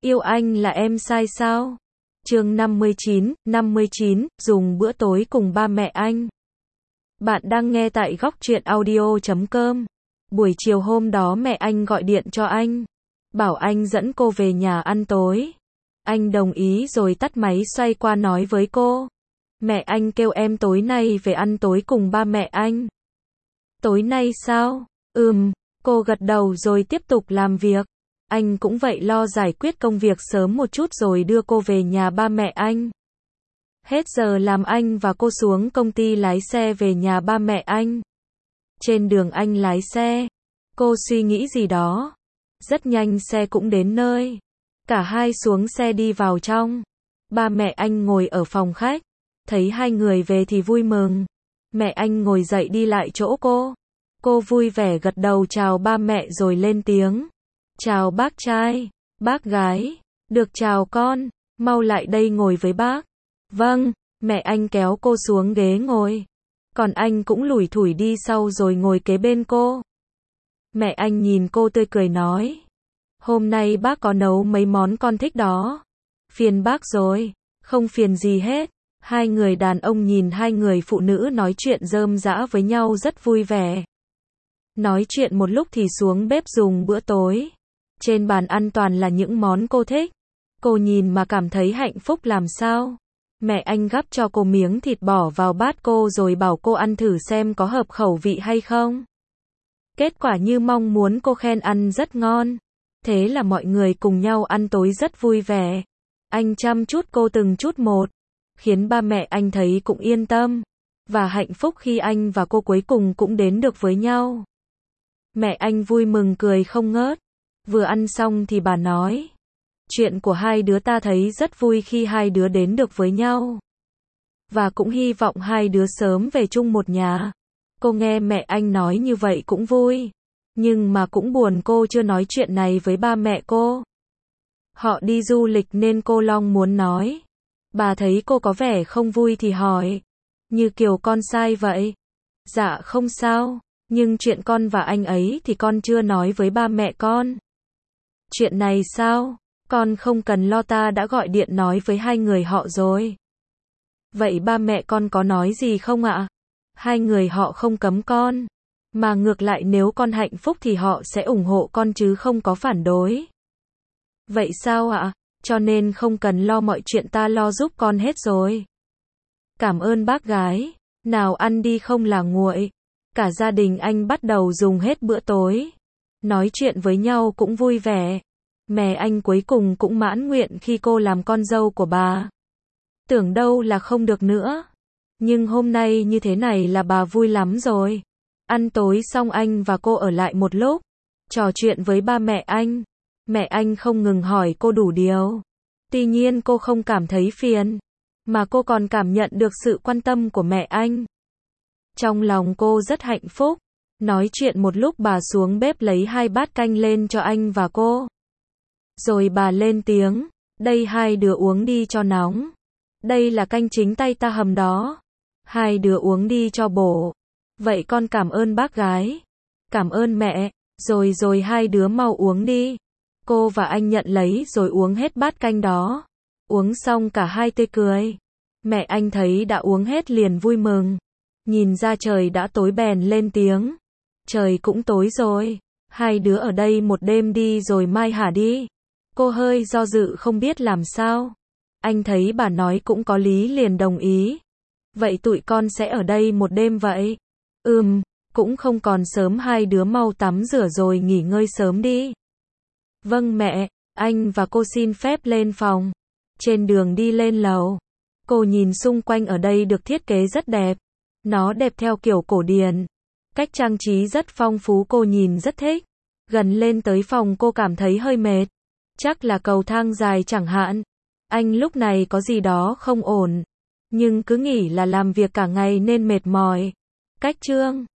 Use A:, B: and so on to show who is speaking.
A: Yêu anh là em sai sao? Chương 59, dùng bữa tối cùng ba mẹ anh. Bạn đang nghe tại Góc Truyện Audio.com. Buổi chiều hôm đó mẹ anh gọi điện cho anh, bảo anh dẫn cô về nhà ăn tối. Anh đồng ý rồi tắt máy xoay qua nói với cô. Mẹ anh kêu em tối nay về ăn tối cùng ba mẹ anh. Tối nay sao? Cô gật đầu rồi tiếp tục làm việc. Anh cũng vậy, lo giải quyết công việc sớm một chút rồi đưa cô về nhà ba mẹ anh. Hết giờ làm anh và cô xuống công ty lái xe về nhà ba mẹ anh. Trên đường anh lái xe, cô suy nghĩ gì đó. Rất nhanh xe cũng đến nơi. Cả hai xuống xe đi vào trong. Ba mẹ anh ngồi ở phòng khách. Thấy hai người về thì vui mừng. Mẹ anh ngồi dậy đi lại chỗ cô. Cô vui vẻ gật đầu chào ba mẹ rồi lên tiếng. Chào bác trai, bác gái, được chào con, mau lại đây ngồi với bác. Vâng, mẹ anh kéo cô xuống ghế ngồi. Còn anh cũng lủi thủi đi sau rồi ngồi kế bên cô. Mẹ anh nhìn cô tươi cười nói. Hôm nay bác có nấu mấy món con thích đó. Phiền bác rồi, không phiền gì hết. Hai người đàn ông nhìn hai người phụ nữ nói chuyện rơm rã với nhau rất vui vẻ. Nói chuyện một lúc thì xuống bếp dùng bữa tối. Trên bàn ăn toàn là những món cô thích. Cô nhìn mà cảm thấy hạnh phúc làm sao. Mẹ anh gắp cho cô miếng thịt bỏ vào bát cô rồi bảo cô ăn thử xem có hợp khẩu vị hay không. Kết quả như mong muốn, cô khen ăn rất ngon. Thế là mọi người cùng nhau ăn tối rất vui vẻ. Anh chăm chút cô từng chút một, khiến ba mẹ anh thấy cũng yên tâm và hạnh phúc khi anh và cô cuối cùng cũng đến được với nhau. Mẹ anh vui mừng cười không ngớt. Vừa ăn xong thì bà nói. Chuyện của hai đứa ta thấy rất vui khi hai đứa đến được với nhau. Và cũng hy vọng hai đứa sớm về chung một nhà. Cô nghe mẹ anh nói như vậy cũng vui. Nhưng mà cũng buồn cô chưa nói chuyện này với ba mẹ cô. Họ đi du lịch nên cô Long muốn nói. Bà thấy cô có vẻ không vui thì hỏi. Như kiểu con sai vậy. Dạ không sao. Nhưng chuyện con và anh ấy thì con chưa nói với ba mẹ con. Chuyện này sao? Con không cần lo, ta đã gọi điện nói với hai người họ rồi. Vậy ba mẹ con có nói gì không ạ? Hai người họ không cấm con. Mà ngược lại nếu con hạnh phúc thì họ sẽ ủng hộ con chứ không có phản đối. Vậy sao ạ? Cho nên không cần lo, mọi chuyện ta lo giúp con hết rồi. Cảm ơn bác gái. Nào ăn đi không là nguội. Cả gia đình anh bắt đầu dùng hết bữa tối. Nói chuyện với nhau cũng vui vẻ. Mẹ anh cuối cùng cũng mãn nguyện khi cô làm con dâu của bà. Tưởng đâu là không được nữa. Nhưng hôm nay như thế này là bà vui lắm rồi. Ăn tối xong anh và cô ở lại một lúc. Trò chuyện với ba mẹ anh. Mẹ anh không ngừng hỏi cô đủ điều. Tuy nhiên cô không cảm thấy phiền. Mà cô còn cảm nhận được sự quan tâm của mẹ anh. Trong lòng cô rất hạnh phúc. Nói chuyện một lúc bà xuống bếp lấy 2 bát canh lên cho anh và cô. Rồi bà lên tiếng. Đây hai đứa uống đi cho nóng. Đây là canh chính tay ta hầm đó. Hai đứa uống đi cho bổ. Vậy con cảm ơn bác gái. Cảm ơn mẹ. Rồi hai đứa mau uống đi. Cô và anh nhận lấy rồi uống hết bát canh đó. Uống xong cả hai tươi cười. Mẹ anh thấy đã uống hết liền vui mừng. Nhìn ra trời đã tối bèn lên tiếng. Trời cũng tối rồi. Hai đứa ở đây một đêm đi rồi mai hả đi. Cô hơi do dự không biết làm sao. Anh thấy bà nói cũng có lý liền đồng ý. Vậy tụi con sẽ ở đây một đêm vậy? Cũng không còn sớm, hai đứa mau tắm rửa rồi nghỉ ngơi sớm đi. Vâng mẹ, anh và cô xin phép lên phòng. Trên đường đi lên lầu, cô nhìn xung quanh ở đây được thiết kế rất đẹp. Nó đẹp theo kiểu cổ điển. Cách trang trí rất phong phú, cô nhìn rất thích. Gần lên tới phòng cô cảm thấy hơi mệt. Chắc là cầu thang dài chẳng hạn. Anh lúc này có gì đó không ổn. Nhưng cứ nghĩ là làm việc cả ngày nên mệt mỏi. Cách chương